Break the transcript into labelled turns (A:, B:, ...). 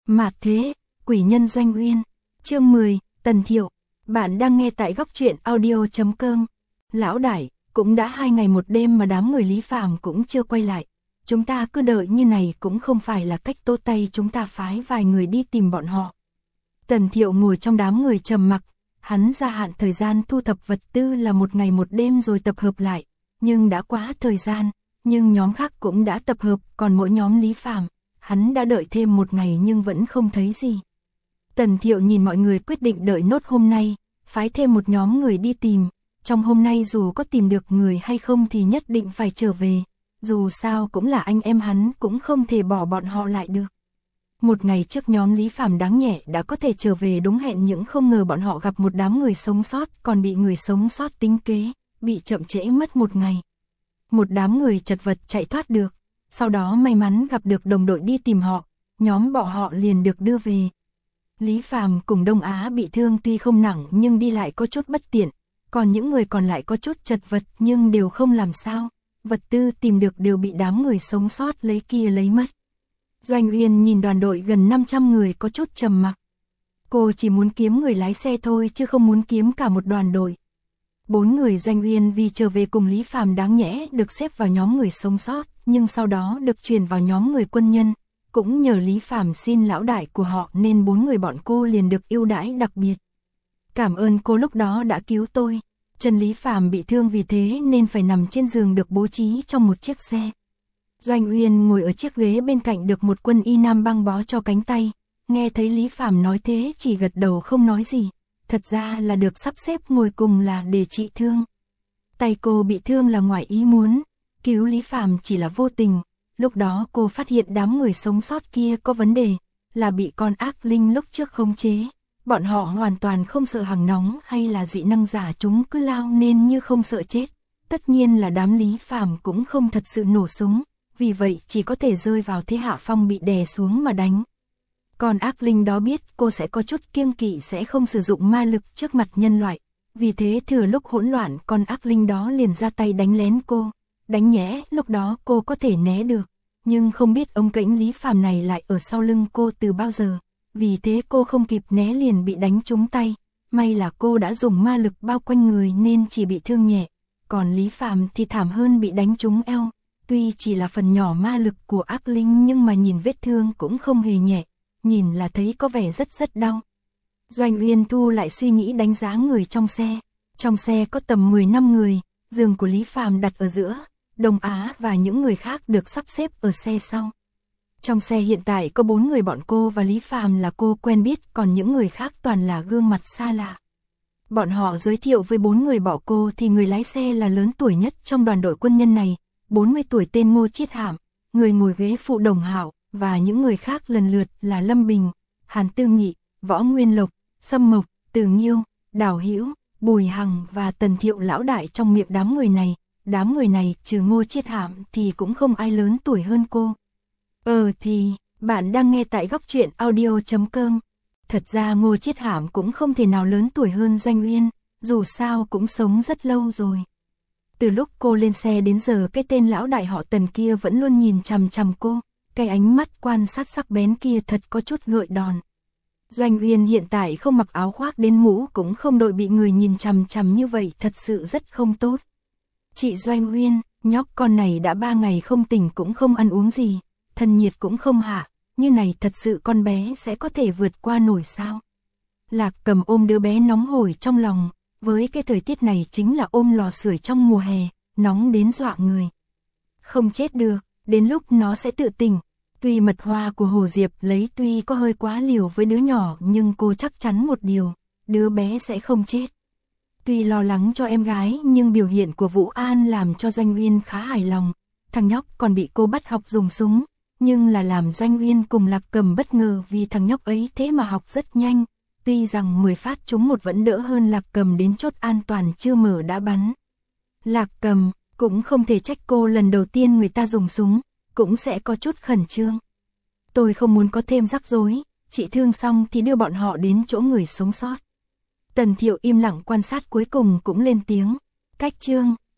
A: Mạt thế, quỷ nhân Doanh Uyên. Chương 10, Tần Thiệu. Bạn đang nghe tại góc truyện audio.com. Lão đại, cũng đã 2 ngày 1 đêm mà đám người Lý Phàm cũng chưa quay lại. Chúng ta cứ đợi như này cũng không phải là cách tốt tay, chúng ta phái vài người đi tìm bọn họ. Tần Thiệu ngồi trong đám người trầm mặc, hắn gia hạn thời gian thu thập vật tư là 1 ngày 1 đêm rồi tập hợp lại, nhưng đã quá thời gian, nhưng nhóm khác cũng đã tập hợp, còn mỗi nhóm Lý Phàm, hắn đã đợi thêm 1 ngày nhưng vẫn không thấy gì. Tần Thiệu nhìn mọi người quyết định đợi nốt hôm nay, phái thêm một nhóm người đi tìm, trong hôm nay dù có tìm được người hay không thì nhất định phải trở về, dù sao cũng là anh em hắn, cũng không thể bỏ bọn họ lại được. 1 ngày trước nhóm Lý Phàm đáng nhẹ đã có thể trở về đúng hẹn, nhưng không ngờ bọn họ gặp một đám người sống sót, còn bị người sống sót tính kế, bị chậm trễ mất 1 ngày. Một đám người chật vật chạy thoát được, sau đó may mắn gặp được đồng đội đi tìm họ, nhóm bọn họ liền được đưa về. Lý Phàm cùng Đông Á bị thương tuy không nặng nhưng đi lại có chút bất tiện, còn những người còn lại có chút chật vật nhưng đều không làm sao, vật tư tìm được đều bị đám người sống sót lấy kia lấy mất. Doanh Uyên nhìn đoàn đội gần 500 người có chút trầm mặc. Cô chỉ muốn kiếm người lái xe thôi chứ không muốn kiếm cả một đoàn đội. 4 người Doanh Uyên vì trở về cùng Lý Phàm đáng nhẽ được xếp vào nhóm người sống sót, nhưng sau đó được chuyển vào nhóm người quân nhân. Cũng nhờ Lý Phàm xin lão đại của họ nên 4 người bọn cô liền được ưu đãi đặc biệt. Cảm ơn cô lúc đó đã cứu tôi. Chân Lý Phàm bị thương vì thế nên phải nằm trên giường được bố trí trong một chiếc xe. Doanh Uyên ngồi ở chiếc ghế bên cạnh được một quân y nam băng bó cho cánh tay. Nghe thấy Lý Phàm nói thế chỉ gật đầu không nói gì. Thật ra là được sắp xếp ngồi cùng là để trị thương. Tay cô bị thương là ngoài ý muốn, cứu Lý Phàm chỉ là vô tình. Lúc đó cô phát hiện đám người sống sót kia có vấn đề, là bị con ác linh lúc trước khống chế. Bọn họ hoàn toàn không sợ hàng nóng hay là dị năng giả, chúng cứ lao nên như không sợ chết. Tất nhiên là đám Lý Phàm cũng không thật sự nổ súng, vì vậy chỉ có thể rơi vào thế hạ phong bị đè xuống mà đánh. Con ác linh đó biết cô sẽ có chút kiêng kỵ sẽ không sử dụng ma lực trước mặt nhân loại. Vì thế thừa lúc hỗn loạn con ác linh đó liền ra tay đánh lén cô. Đánh nhẽ lúc đó cô có thể né được. Nhưng không biết ông kễnh Lý Phàm này lại ở sau lưng cô từ bao giờ. Vì thế cô không kịp né liền bị đánh trúng tay. May là cô đã dùng ma lực bao quanh người nên chỉ bị thương nhẹ. Còn Lý Phàm thì thảm hơn, bị đánh trúng eo. Tuy chỉ là phần nhỏ ma lực của ác linh nhưng mà nhìn vết thương cũng không hề nhẹ. Nhìn là thấy có vẻ rất đau. Doanh Uyên thu lại suy nghĩ đánh giá người trong xe. Trong xe có tầm 10 năm người, giường của Lý Phàm đặt ở giữa, Đông Á và những người khác được sắp xếp ở xe sau. Trong xe hiện tại có 4 người bọn cô và Lý Phàm là cô quen biết, còn những người khác toàn là gương mặt xa lạ. Bọn họ giới thiệu với 4 người bỏ cô thì người lái xe là lớn tuổi nhất trong đoàn đội quân nhân này, 40 tuổi tên Ngô Chiết Hạm, người ngồi ghế phụ Đồng Hạo, và những người khác lần lượt là Lâm Bình, Hàn Tư Nghị, Võ Nguyên Lộc, Sâm Mộc, Từ Nghiêu, Đào Hữu, Bùi Hằng và Tần Thiệu lão đại. Trong miệng đám người này trừ Ngô Chiết Hạm thì cũng không ai lớn tuổi hơn cô. Thì, bạn đang nghe tại góc truyện audio.com. Thật ra Ngô Chiết Hạm cũng không thể nào lớn tuổi hơn Doanh Uyên, dù sao cũng sống rất lâu rồi. Từ lúc cô lên xe đến giờ cái tên lão đại họ Tần kia vẫn luôn nhìn chằm chằm cô. Cái ánh mắt quan sát sắc bén kia thật có chút gợi đòn. Doanh Uyên hiện tại không mặc áo khoác đến mũ cũng không đội, bị người nhìn chằm chằm như vậy thật sự rất không tốt. Chị Doanh Uyên, nhóc con này đã 3 ngày không tỉnh cũng không ăn uống gì, thân nhiệt cũng không hạ, như này thật sự con bé sẽ có thể vượt qua nổi sao? Lạc Cầm ôm đứa bé nóng hổi trong lòng, với cái thời tiết này chính là ôm lò sưởi trong mùa hè, nóng đến dọa người. Không chết được. Đến lúc nó sẽ tự tỉnh. Tuy mật hoa của Hồ Diệp lấy tuy có hơi quá liều với đứa nhỏ nhưng cô chắc chắn một điều, đứa bé sẽ không chết. Tuy lo lắng cho em gái nhưng biểu hiện của Vũ An làm cho Doanh Uyên khá hài lòng. Thằng nhóc còn bị cô bắt học dùng súng, nhưng là làm Doanh Uyên cùng Lạc Cầm bất ngờ vì thằng nhóc ấy thế mà học rất nhanh. Tuy rằng 10 phát trúng 1 vẫn đỡ hơn Lạc Cầm đến chốt an toàn chưa mở đã bắn. Lạc Cầm cũng không thể trách cô, lần đầu tiên người ta dùng súng, cũng sẽ có chút khẩn trương. Tôi không muốn có thêm rắc rối, chị thương xong thì đưa bọn họ đến chỗ người sống sót. Tần Thiệu im lặng quan sát cuối cùng cũng lên tiếng. Cách Trương,